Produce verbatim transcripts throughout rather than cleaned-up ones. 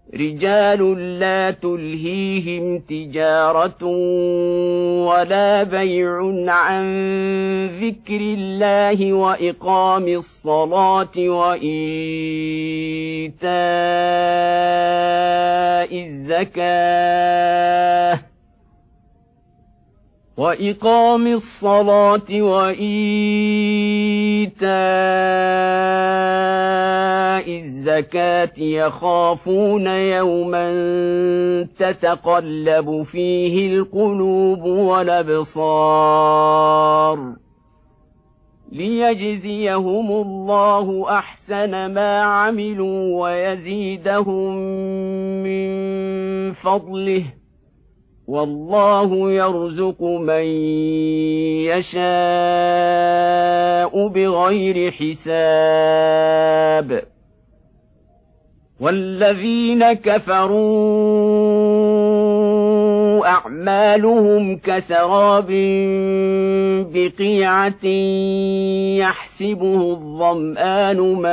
رجال لا تلهيهم تجارة ولا بيع عن ذكر الله وإقام الصلاة وإيتاء الزكاة وإقام الصلاة وإيتاء الزكاة يخافون يوما تتقلب فيه القلوب والأبصار ليجزيهم الله أحسن ما عملوا ويزيدهم من فضله والله يرزق من يشاء بغير حساب والذين كفروا أعمالهم كسراب بقيعة يحسبه الظمآن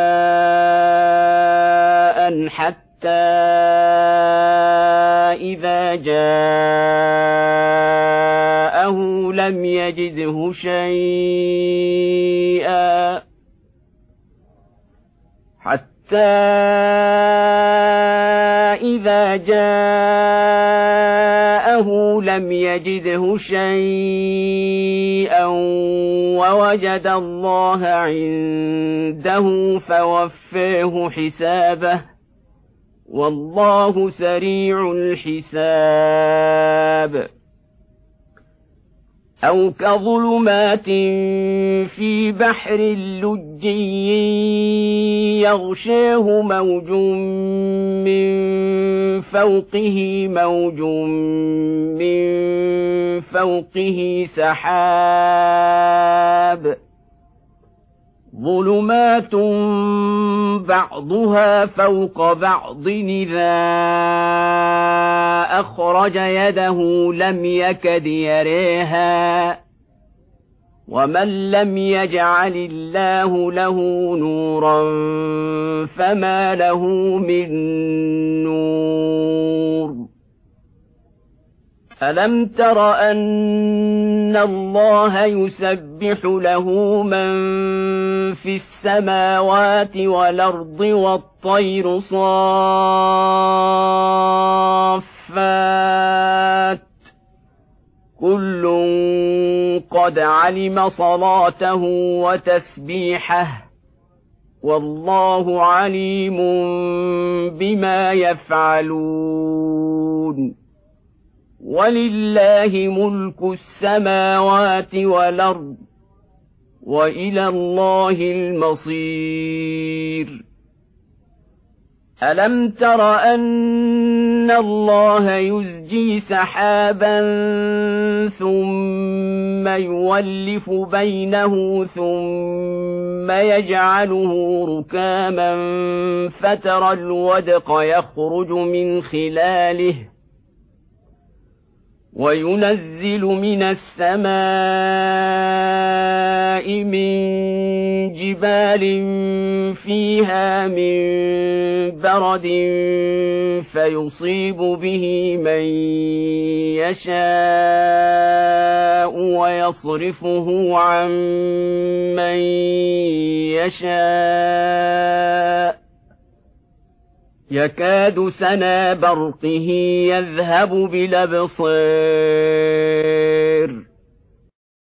ماء حتى إذا جاءه لم يجده شيئا حتى إذا جاءه لم يجده شيئا ووجد الله عنده فوفاه حسابه والله سريع الحساب أو كظلمات في بحر لجي يغشاه موج من فوقه موج من فوقه سحاب ظلمات بعضها فوق بعض إذا أخرج يده لم يكد يريها ومن لم يجعل الله له نورا فما له من نور ألم تر أن الله يسبح له من في السماوات والأرض والطير صافات كل قد علم صلاته وتسبيحه والله عليم بما يفعلون ولله ملك السماوات والأرض وإلى الله المصير ألم تر أن الله يزجي سحابا ثم يولف بينه ثم يجعله ركاما فترى الودق يخرج من خلاله وينزل من السماء من جبال فيها من برد فيصيب به من يشاء ويصرفه عن من يشاء يكاد سنا برقه يذهب بالأبصار